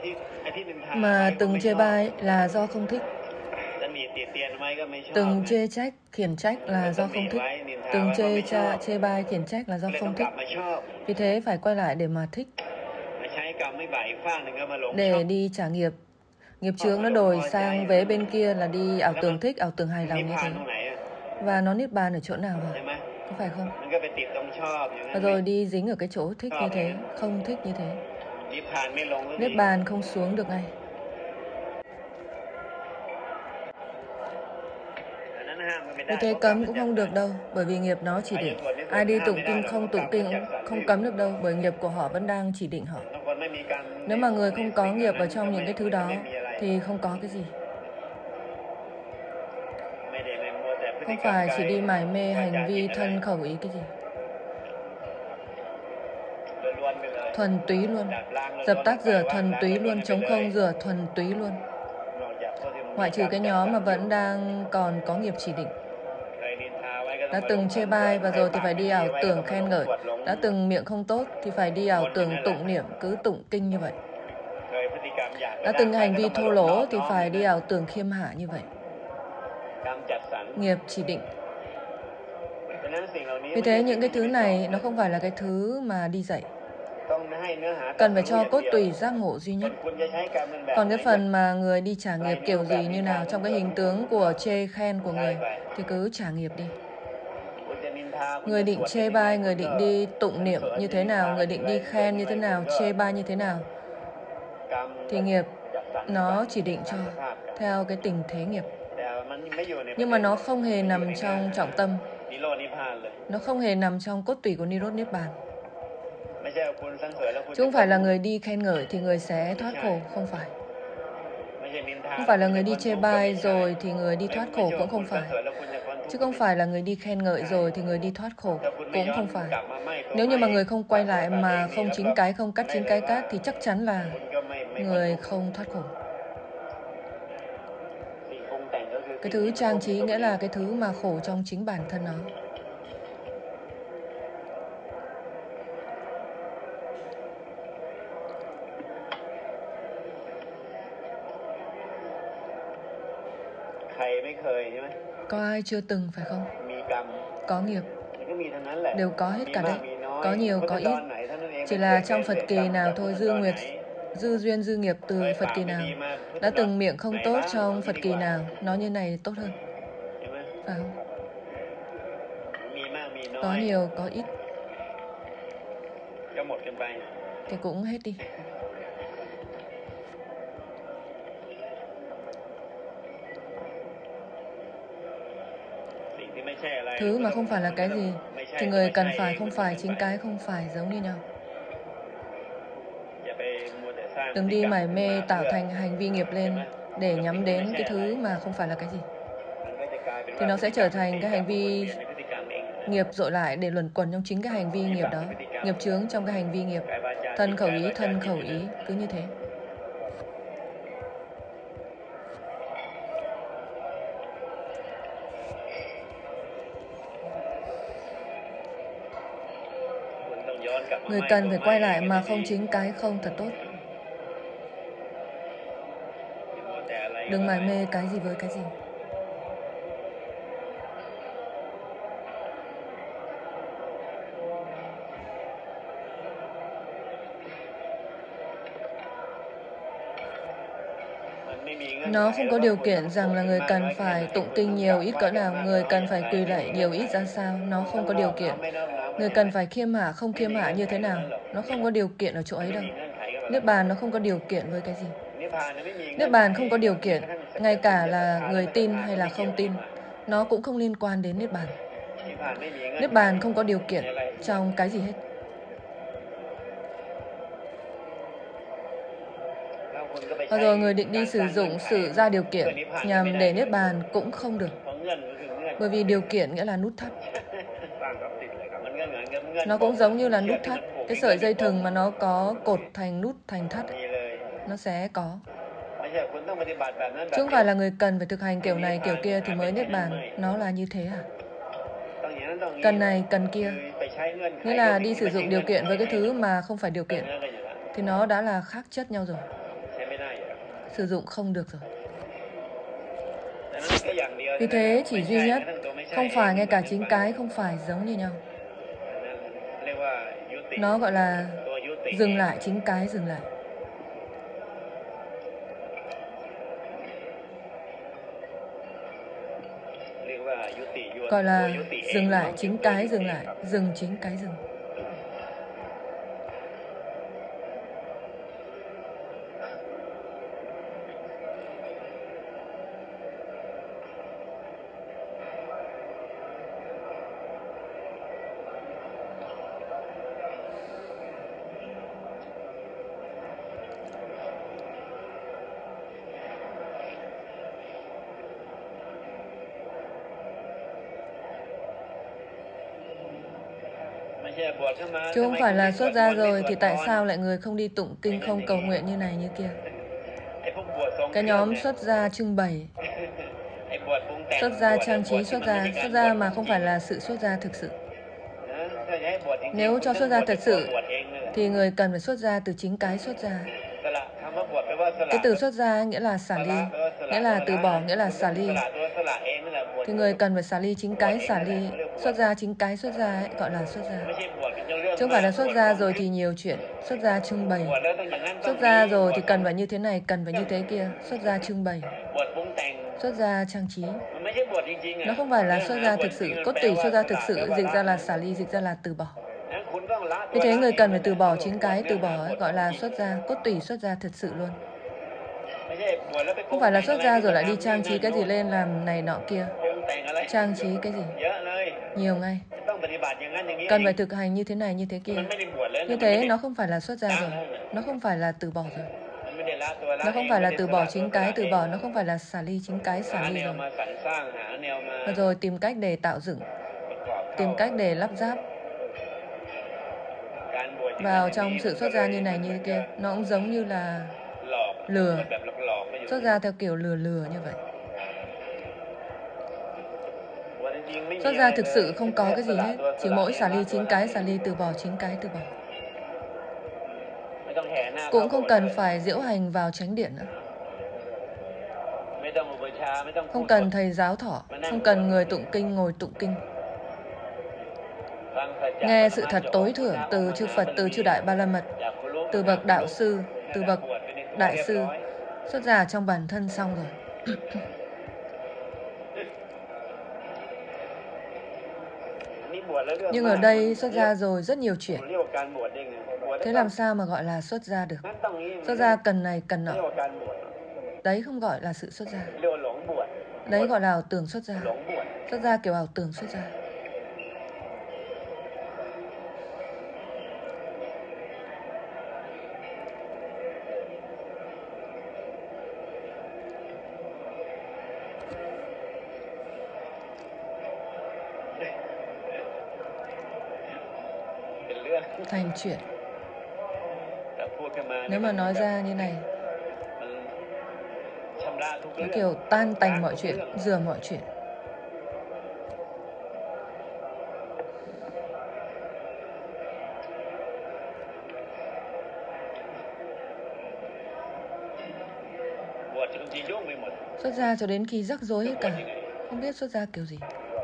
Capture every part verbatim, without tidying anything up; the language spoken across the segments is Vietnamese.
Mà từng chê bai là do không thích. Từng chê trách, khiển trách là do không thích. Từng chê cha, chê bai, khiển trách là do không thích. Vì thế phải quay lại để mà thích. Để đi trả nghiệp. Nghiệp chướng nó đổi sang vế bên kia là đi ảo tưởng thích, ảo tưởng hài lòng như thế. Và nó niết bàn ở chỗ nào hả? Có phải không? Và rồi đi dính ở cái chỗ thích như thế, không thích như thế. Niết bàn không xuống được ngay. Vì thế cấm cũng không được đâu, bởi vì nghiệp nó chỉ định. Ai đi tụng kinh không tụng kinh cũng không cấm được đâu, bởi nghiệp của họ vẫn đang chỉ định họ. Nếu mà người không có nghiệp ở trong những cái thứ đó thì không có cái gì. Không phải chỉ đi mải mê hành vi thân khẩu ý cái gì. Thuần túy luôn. Dập tắt rửa thuần túy luôn, chống không rửa thuần túy luôn. Ngoại trừ cái nhóm mà vẫn đang còn có nghiệp chỉ định. Đã từng chê bai và rồi thì phải đi ảo tưởng khen ngợi. Đã từng miệng không tốt thì phải đi ảo tưởng tụng niệm, cứ tụng kinh như vậy. Đã từng hành vi thô lỗ thì phải đi ảo tưởng khiêm hạ như vậy. Nghiệp chỉ định. Vì thế những cái thứ này nó không phải là cái thứ mà đi dạy. Cần phải cho cốt tùy giác ngộ duy nhất. Còn cái phần mà người đi trả nghiệp kiểu gì như nào trong cái hình tướng của chê khen của người thì cứ trả nghiệp đi. Người định chê bai, người định đi tụng niệm như thế nào, người định đi khen như thế nào, chê bai như thế nào, thì nghiệp nó chỉ định cho theo cái tình thế nghiệp. Nhưng mà nó không hề nằm trong trọng tâm. Nó không hề nằm trong cốt tủy của Nirodha Niết Bàn. Chứ không phải là người đi khen ngợi thì người sẽ thoát khổ, không phải. Không phải là người đi chê bai rồi thì người đi thoát khổ, cũng không phải. Chứ không phải là người đi khen ngợi rồi thì người đi thoát khổ, cũng không phải. Nếu như mà người không quay lại mà không chính cái, không cắt chính cái cát thì chắc chắn là người không thoát khổ. Cái thứ trang trí nghĩa là cái thứ mà khổ trong chính bản thân nó. Có ai chưa từng phải không? Có nghiệp. Đều có hết cả đấy. Có nhiều, có ít. Chỉ là trong Phật kỳ nào thôi, dư nguyệt, dư duyên, dư nghiệp từ Phật kỳ nào. Đã từng miệng không tốt trong Phật kỳ nào, nó như này tốt hơn. Phải không? Có nhiều, có ít. Thì cũng hết đi. Thứ mà không phải là cái gì thì người cần phải không phải, chính cái không phải giống như nhau. Đừng đi mải mê tạo thành hành vi nghiệp lên để nhắm đến cái thứ mà không phải là cái gì. Thì nó sẽ trở thành cái hành vi nghiệp dội lại để luẩn quẩn trong chính cái hành vi nghiệp đó. Nghiệp chướng trong cái hành vi nghiệp. Thân khẩu ý, thân khẩu ý, cứ như thế. Người cần phải quay lại mà không chính cái không thật tốt. Đừng mải mê cái gì với cái gì. Nó không có điều kiện rằng là người cần phải tụng kinh nhiều ít cỡ nào, người cần phải quỳ lạy nhiều ít ra sao. Nó không có điều kiện. Người cần phải khiêm hạ, không khiêm hạ như thế nào. Nó không có điều kiện ở chỗ ấy đâu. Niết bàn nó không có điều kiện với cái gì. Niết bàn không có điều kiện, ngay cả là người tin hay là không tin, nó cũng không liên quan đến Niết bàn. Niết bàn không có điều kiện trong cái gì hết. Và rồi người định đi sử dụng sự ra điều kiện nhằm để Niết bàn cũng không được. Bởi vì điều kiện nghĩa là nút thắt. Nó cũng giống như là nút thắt. Cái sợi dây thừng mà nó có cột thành nút thành thắt ấy, nó sẽ có. Chứ không phải là người cần phải thực hành kiểu này kiểu kia thì mới Niết bàn. Nó là như thế à? Cần này, cần kia. Nghĩa là đi sử dụng điều kiện với cái thứ mà không phải điều kiện thì nó đã là khác chất nhau rồi. sử dụng không được rồi. Vì thế chỉ duy nhất, không phải ngay cả chính cái không phải giống như nhau. Nó gọi là dừng lại, chính cái dừng lại. Gọi là dừng lại, chính cái dừng lại, dừng chính cái dừng. Chứ không phải là xuất gia rồi thì tại sao lại người không đi tụng kinh, không cầu nguyện như này như kia. Cái nhóm xuất gia trưng bày, xuất gia trang trí, xuất gia, xuất gia mà không phải là sự xuất gia thực sự. Nếu cho xuất gia thật sự thì người cần phải xuất gia từ chính cái xuất gia. Cái từ xuất gia nghĩa là xả ly, nghĩa là từ bỏ, nghĩa là xả ly. Thì người cần phải xả ly chính cái xả ly, xuất gia chính cái xuất gia ấy, gọi là xuất gia. Chứ không phải là xuất gia rồi thì nhiều chuyện, xuất gia trưng bày. Xuất gia rồi thì cần phải như thế này, cần phải như thế kia, xuất gia trưng bày. Xuất gia trang trí. Nó không phải là xuất gia thực sự, cốt tủy xuất gia thực sự, dịch ra là xả ly, dịch ra là từ bỏ. Vì thế người cần phải từ bỏ chính cái từ bỏ ấy, gọi là xuất gia, cốt tủy xuất gia thật sự luôn. Không phải là xuất gia rồi lại đi trang trí cái gì lên làm này nọ kia. Trang trí cái gì? Nhiều ngay. Cần phải thực hành như thế này như thế kia. Như thế nó không phải là xuất gia rồi. Nó không phải là từ bỏ rồi. Nó không phải là từ bỏ chính cái từ bỏ. Nó không phải là xả ly chính cái xả ly rồi. Và rồi tìm cách để tạo dựng, tìm cách để lắp ráp vào trong sự xuất gia như này như kia. Nó cũng giống như là lừa. Xuất gia theo kiểu lừa lừa như vậy. Xuất gia thực sự không có cái gì hết, chỉ mỗi xả ly chính cái, xả ly từ bỏ chính cái từ bỏ. Cũng không cần phải diễu hành vào chánh điện nữa. Không cần thầy giáo thọ, không cần người tụng kinh ngồi tụng kinh. Nghe sự thật tối thượng từ chư Phật, từ chư Đại Ba La Mật, từ bậc đạo sư, từ bậc đại sư, xuất gia trong bản thân xong rồi. Nhưng ở đây xuất gia rồi rất nhiều chuyện. Thế làm sao mà gọi là xuất gia được? Xuất gia cần này cần nọ. Đấy không gọi là sự xuất gia. Đấy gọi là ảo tưởng xuất gia. Xuất gia kiểu ảo tưởng xuất gia. Thành chuyện. Nếu mà nói ra như này, nó kiểu tan tành mọi chuyện, rửa mọi chuyện. Xuất gia cho đến khi rắc rối hết cả, không biết xuất gia kiểu gì.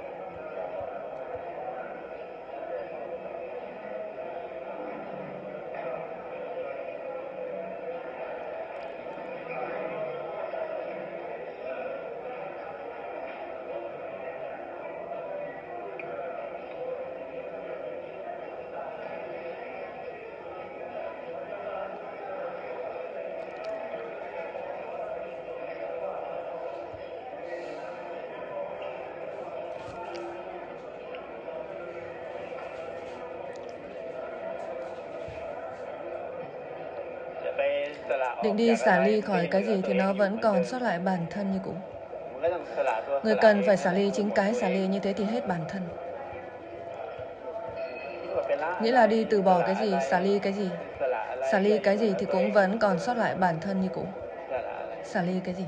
Định đi xả ly khỏi cái gì thì nó vẫn còn sót lại bản thân như cũ. Người cần phải xả ly chính cái xả ly, như thế thì hết bản thân. Nghĩa là đi từ bỏ cái gì, xả ly cái gì. Xả ly cái gì thì cũng vẫn còn sót lại bản thân như cũ. Xả ly cái gì?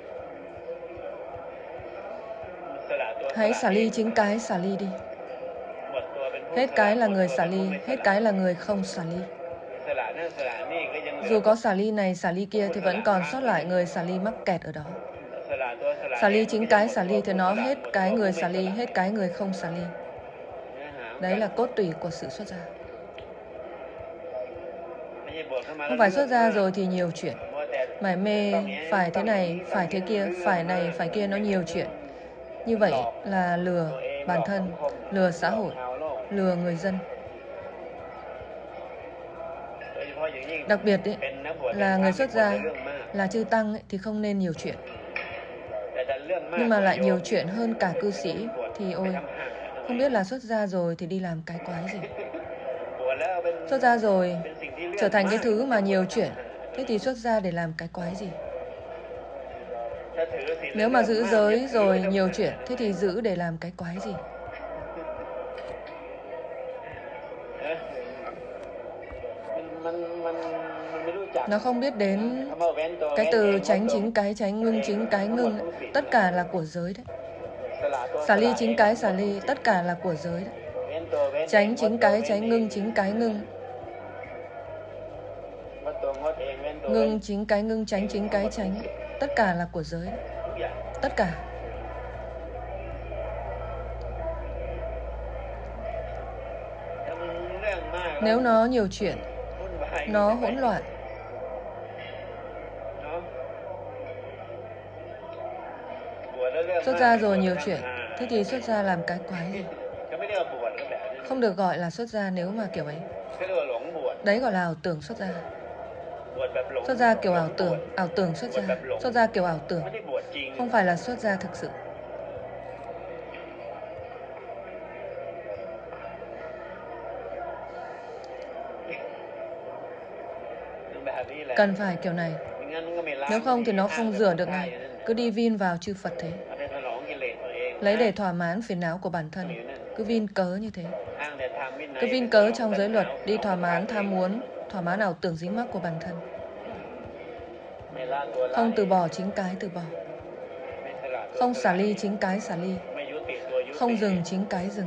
Hãy xả ly chính cái xả ly đi. Hết cái là người xả ly, hết cái là người không xả ly. Dù có xả ly này, xả ly kia thì vẫn còn sót lại người xả ly mắc kẹt ở đó. Xả ly chính cái xả ly thì nó hết cái người xả ly, hết cái người không xả ly. Đấy là cốt tủy của sự xuất gia. Không phải xuất gia rồi thì nhiều chuyện. Mải mê, phải thế này, phải thế kia, phải này, phải kia, nó nhiều chuyện. Như vậy là lừa bản thân, lừa xã hội, lừa người dân. Đặc biệt ấy, là người xuất gia, là chư tăng ấy, thì không nên nhiều chuyện. Nhưng mà lại nhiều chuyện hơn cả cư sĩ thì ôi, không biết là xuất gia rồi thì đi làm cái quái gì. Xuất gia rồi trở thành cái thứ mà nhiều chuyện, thế thì xuất gia để làm cái quái gì. Nếu mà giữ giới rồi nhiều chuyện, thế thì giữ để làm cái quái gì. Nó không biết đến cái từ tránh chính cái tránh, ngưng chính cái ngưng, tất cả là của giới đấy. Xả ly chính cái xả ly, tất cả là của giới đấy. Tránh chính cái tránh, ngưng chính cái ngưng. Ngưng chính cái ngưng, tránh chính cái tránh, tất cả là của giới đấy. Tất cả. Nếu nó nhiều chuyện, nó hỗn loạn, xuất gia rồi nhiều chuyện, thế thì xuất gia làm cái quái gì. Không được gọi là xuất gia nếu mà kiểu ấy. Đấy gọi là ảo tưởng xuất gia. Xuất gia kiểu ảo tưởng, ảo tưởng xuất gia. Xuất gia kiểu ảo tưởng, không phải là xuất gia thực sự. Cần phải kiểu này. Nếu không thì nó không rửa được ngay. Cứ đi vin vào chư Phật thế. Lấy để thỏa mãn phiền não của bản thân. Cứ vin cớ như thế. Cứ vin cớ trong giới luật, đi thỏa mãn tham muốn, thỏa mãn ảo tưởng dính mắc của bản thân. Không từ bỏ chính cái từ bỏ. Không xả ly chính cái xả ly. Không dừng chính cái dừng.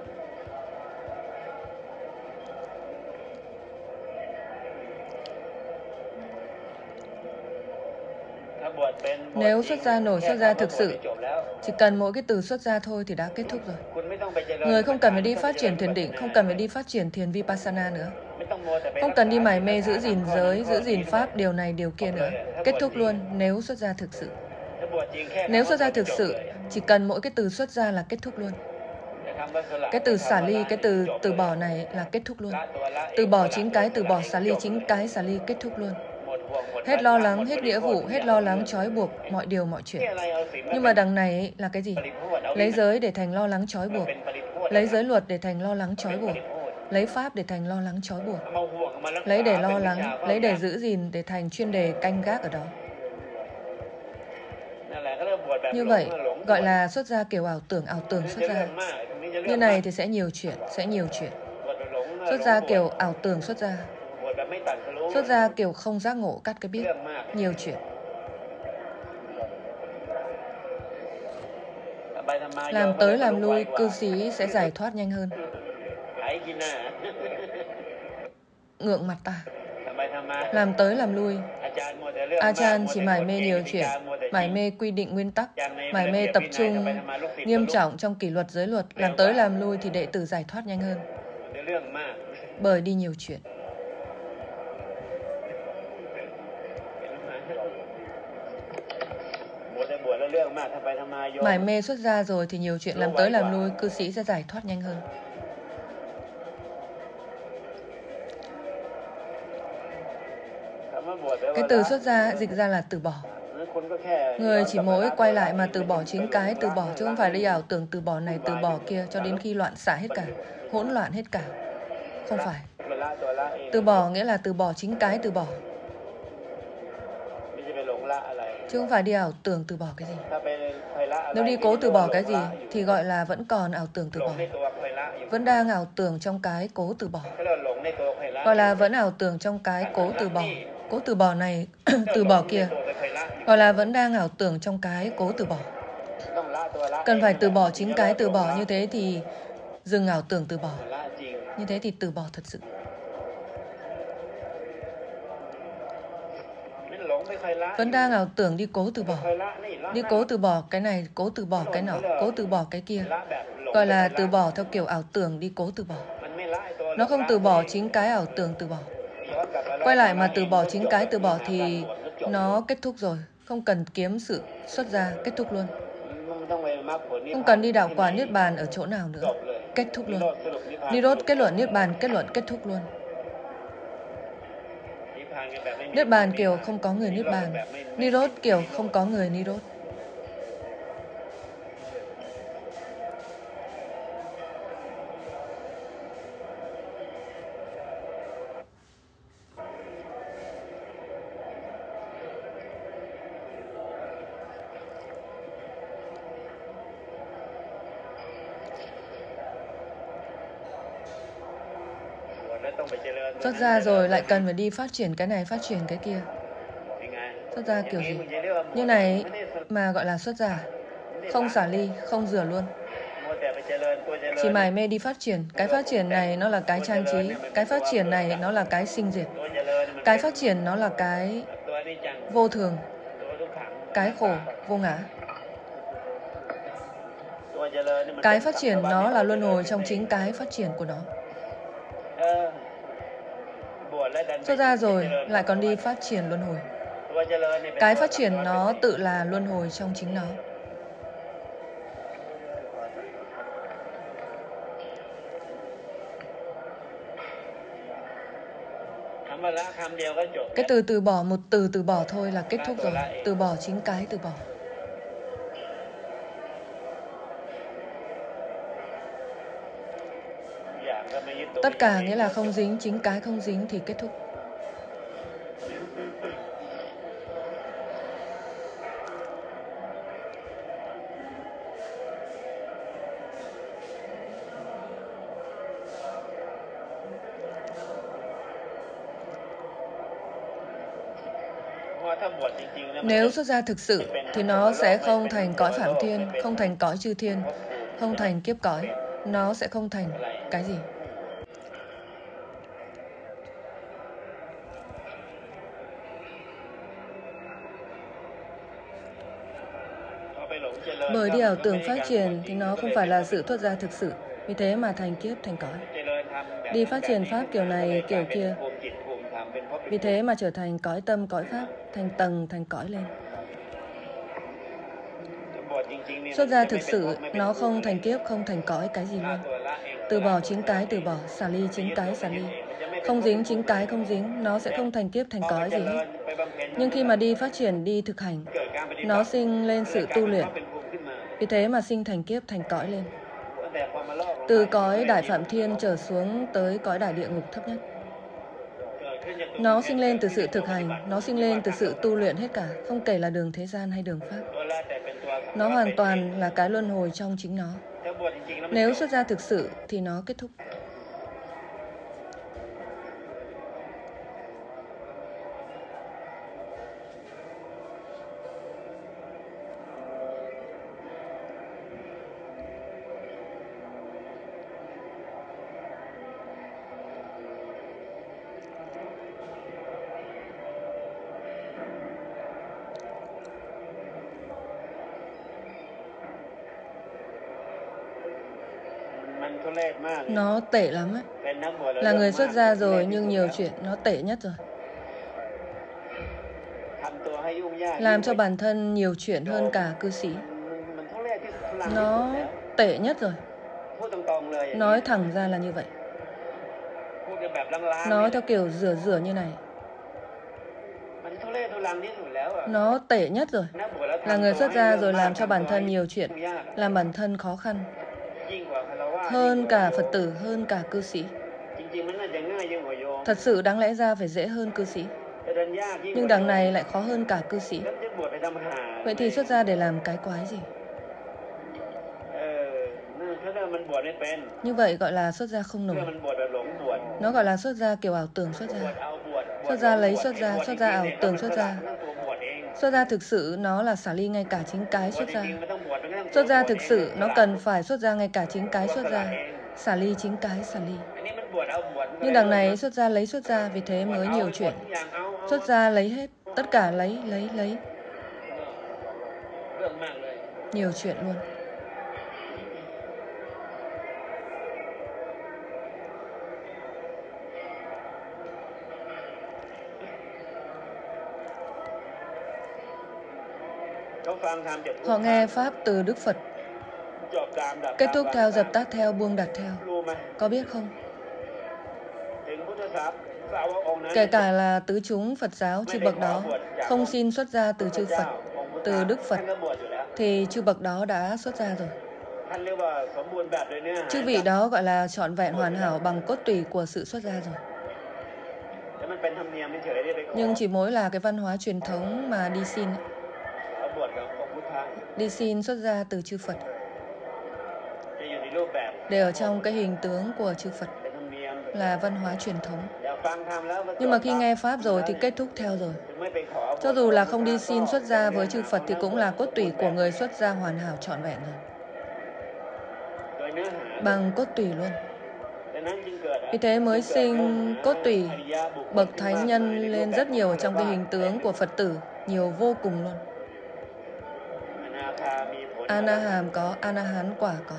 Nếu xuất gia nổi, xuất gia thực sự, chỉ cần mỗi cái từ xuất gia thôi thì đã kết thúc rồi. Người không cần phải đi phát triển thiền định, không cần phải đi phát triển thiền Vipassana nữa. Không cần đi mải mê giữ gìn giới, giữ gìn pháp, điều này, điều kia nữa. Kết thúc luôn nếu xuất gia thực sự. Nếu xuất gia thực sự, chỉ cần mỗi cái từ xuất gia là kết thúc luôn. Cái từ xả ly, cái từ từ bỏ này là kết thúc luôn. Từ bỏ chính cái, từ bỏ xả ly, chính cái xả ly kết thúc luôn. Hết lo lắng, hết nghĩa vụ, hết lo lắng trói buộc mọi điều mọi chuyện. Nhưng mà đằng này ấy, là cái gì? Lấy giới để thành lo lắng trói buộc. Lấy giới luật để thành lo lắng trói buộc. Lấy pháp để thành lo lắng trói buộc. Lấy để lo lắng, lấy để giữ gìn để thành chuyên đề canh gác ở đó. Như vậy, gọi là xuất gia kiểu ảo tưởng, ảo tưởng xuất gia. Như này thì sẽ nhiều chuyện, sẽ nhiều chuyện. Xuất gia kiểu ảo tưởng xuất gia. Xuất gia kiểu không giác ngộ cắt cái biết, nhiều chuyện. Làm tới làm lui, cư sĩ sẽ giải thoát nhanh hơn. Ngượng mặt ta. Làm tới làm lui. A-chan chỉ mải mê nhiều chuyện, mải mê quy định nguyên tắc, mải mê tập trung nghiêm trọng trong kỷ luật giới luật. Làm tới làm lui thì đệ tử giải thoát nhanh hơn. Bởi đi nhiều chuyện. Mải mê xuất gia rồi thì nhiều chuyện, làm tới làm lui, cư sĩ sẽ giải thoát nhanh hơn. Cái từ xuất gia dịch ra là từ bỏ. Người chỉ mỗi quay lại mà từ bỏ chính cái từ bỏ, chứ không phải đi ảo tưởng từ bỏ này từ bỏ kia cho đến khi loạn xạ hết cả, hỗn loạn hết cả. Không phải. Từ bỏ nghĩa là từ bỏ chính cái từ bỏ, chứ không phải đi ảo tưởng từ bỏ cái gì. Nếu đi cố từ bỏ cái gì thì gọi là vẫn còn ảo tưởng từ bỏ, vẫn đang ảo tưởng trong cái cố từ bỏ, gọi là vẫn ảo tưởng trong cái cố từ bỏ. Cố từ bỏ này, từ bỏ kia, gọi là vẫn đang ảo tưởng trong cái cố từ bỏ. Cần phải từ bỏ chính cái từ bỏ, như thế thì dừng ảo tưởng từ bỏ, như thế thì từ bỏ thật sự. Vẫn đang ảo tưởng đi cố từ bỏ. Đi cố từ bỏ cái này, cố từ bỏ cái nọ, cố từ bỏ cái kia. Gọi là từ bỏ theo kiểu ảo tưởng đi cố từ bỏ. Nó không từ bỏ chính cái ảo tưởng từ bỏ. Quay lại mà từ bỏ chính cái từ bỏ thì nó kết thúc rồi. Không cần kiếm sự xuất ra, kết thúc luôn. Không cần đi đạo quả Niết Bàn ở chỗ nào nữa. Kết thúc luôn. Nirodha kết luận Niết Bàn, kết luận kết thúc luôn. Niết Bàn kiểu không có người Niết Bàn. Nirodha kiểu không có người Nirodha. Xuất ra rồi lại cần phải đi phát triển cái này, phát triển cái kia. Xuất ra kiểu gì? Như này mà gọi là xuất ra. Không xả ly, không rửa luôn. Chỉ mải mê đi phát triển. Cái phát triển này nó là cái trang trí. Cái phát triển này nó là cái sinh diệt. Cái phát triển nó là cái vô thường. Cái khổ, vô ngã. Cái phát triển nó là luân hồi trong chính cái phát triển của nó. Xuất ra rồi lại còn đi phát triển luân hồi. Cái phát triển nó tự là luân hồi trong chính nó. Cái từ từ bỏ, một từ từ bỏ thôi là kết thúc rồi. Từ bỏ chính cái từ bỏ. Tất cả nghĩa là không dính, chính cái không dính thì kết thúc. Nếu xuất gia thực sự thì nó sẽ không thành cõi Phạm Thiên, không thành cõi chư thiên, không thành kiếp cõi. Nó sẽ không thành cái gì. Bởi đi ảo tưởng phát triển thì nó không phải là sự xuất gia thực sự. Vì thế mà thành kiếp, thành cõi. Đi phát triển pháp kiểu này, kiểu kia. Vì thế mà trở thành cõi tâm, cõi pháp, thành tầng, thành cõi lên. Xuất gia thực sự, nó không thành kiếp, không thành cõi cái gì luôn. Từ bỏ chính cái từ bỏ, xả ly chính cái xả ly. Không dính chính cái không dính, nó sẽ không thành kiếp, thành cõi gì hết. Nhưng khi mà đi phát triển, đi thực hành, nó sinh lên sự tu luyện. Vì thế mà sinh thành kiếp, thành cõi lên. Từ cõi Đại Phạm Thiên trở xuống tới cõi Đại Địa Ngục thấp nhất. Nó sinh lên từ sự thực hành, nó sinh lên từ sự tu luyện hết cả, không kể là đường thế gian hay đường pháp. Nó hoàn toàn là cái luân hồi trong chính nó. Nếu xuất gia thực sự thì nó kết thúc. Nó tệ lắm ấy. Là người xuất gia rồi nhưng nhiều chuyện, nó tệ nhất rồi. Làm cho bản thân nhiều chuyện hơn cả cư sĩ. Nó tệ nhất rồi. Nói thẳng ra là như vậy. Nói theo kiểu rửa rửa như này. Nó tệ nhất rồi. Là người xuất gia rồi làm cho bản thân nhiều chuyện, làm bản thân khó khăn. Hơn cả Phật tử, hơn cả cư sĩ. Thật sự đáng lẽ ra phải dễ hơn cư sĩ. Nhưng đằng này lại khó hơn cả cư sĩ. Vậy thì xuất gia để làm cái quái gì? Như vậy gọi là xuất gia không nổi. Nó gọi là xuất gia kiểu ảo tưởng xuất gia. Xuất gia lấy xuất gia, xuất gia ảo tưởng xuất gia. Xuất gia thực sự nó là xả ly ngay cả chính cái xuất gia. Xuất gia thực sự nó cần phải xuất gia ngay cả chính cái xuất gia. Xả ly chính cái xả ly. Nhưng đằng này xuất gia lấy xuất gia, vì thế mới nhiều chuyện. Xuất gia lấy hết, Tất cả lấy, lấy, lấy. Nhiều chuyện luôn. Họ nghe Pháp từ Đức Phật, kết thúc theo, dập tắt theo, buông đặt theo. Có biết không? Kể cả là tứ chúng Phật giáo, chư bậc đó không xin xuất gia từ chư Phật, từ Đức Phật, thì chư bậc đó đã xuất gia rồi. Chư vị đó gọi là trọn vẹn hoàn hảo bằng cốt tủy của sự xuất gia rồi. Nhưng chỉ mỗi là cái văn hóa truyền thống mà đi xin, đi xin xuất gia từ chư Phật, để ở trong cái hình tướng của chư Phật, là văn hóa truyền thống. Nhưng mà khi nghe Pháp rồi thì kết thúc theo rồi. Cho dù là không đi xin xuất gia với chư Phật thì cũng là cốt tủy của người xuất gia hoàn hảo trọn vẹn rồi. Bằng cốt tủy luôn. Vì thế mới sinh cốt tủy bậc thánh nhân lên rất nhiều ở trong cái hình tướng của Phật tử, nhiều vô cùng luôn. Anaham có, Anahán quả có.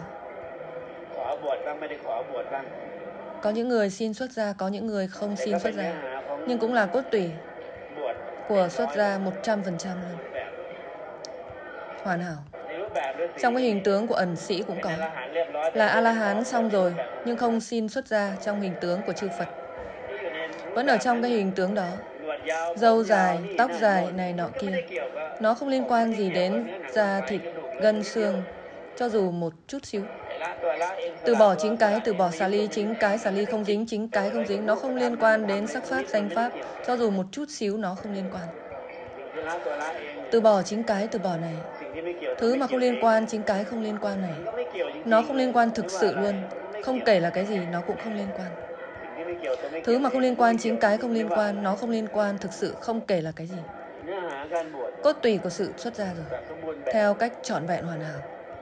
Có những người xin xuất gia, có những người không xin xuất gia, nhưng cũng là cốt tủy của xuất gia một trăm phần trăm luôn. Hoàn hảo. Trong cái hình tướng của ẩn sĩ cũng có. Là A-la-hán xong rồi, nhưng không xin xuất gia trong hình tướng của chư Phật. Vẫn ở trong cái hình tướng đó. Râu dài, tóc dài, này nọ kia. Nó không liên quan gì đến da thịt, gân, xương, cho dù một chút xíu. Từ bỏ chính cái, từ bỏ xà ly, chính cái xà ly không dính, chính cái không dính. Nó không liên quan đến sắc pháp, danh pháp, cho dù một chút xíu nó không liên quan. Từ bỏ chính cái, từ bỏ này. Thứ mà không liên quan, chính cái không liên quan này. Nó không liên quan thực sự luôn. Không kể là cái gì, nó cũng không liên quan. Thứ mà không liên quan, chính cái không liên quan, nó không liên quan thực sự, không kể là cái gì. Cốt tủy của sự xuất gia rồi, theo cách trọn vẹn hoàn hảo.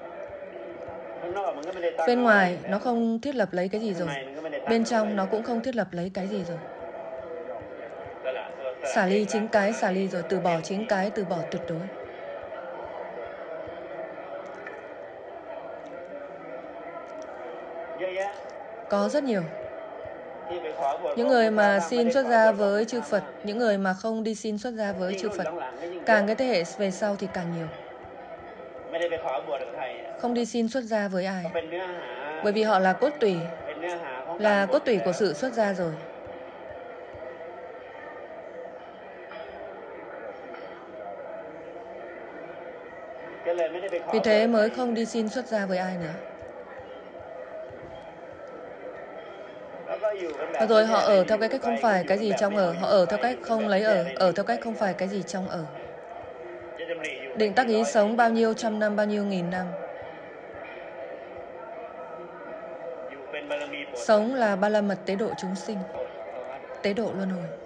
Bên ngoài nó không thiết lập lấy cái gì rồi, bên trong nó cũng không thiết lập lấy cái gì rồi. Xả ly chính cái, xả ly rồi, từ bỏ chính cái, từ bỏ tuyệt đối. Có rất nhiều. Những người mà xin xuất gia với chư Phật, những người mà không đi xin xuất gia với chư Phật, càng cái thế hệ về sau thì càng nhiều. Không đi xin xuất gia với ai, bởi vì họ là cốt tủy, là cốt tủy của sự xuất gia rồi. Vì thế mới không đi xin xuất gia với ai nữa. Và rồi họ ở theo cái cách không phải cái gì trong ở, họ ở theo cách không lấy ở, ở theo cách không phải cái gì trong ở. Định tác ý sống bao nhiêu trăm năm, bao nhiêu nghìn năm. Sống là ba la mật tế độ chúng sinh, tế độ luân hồi.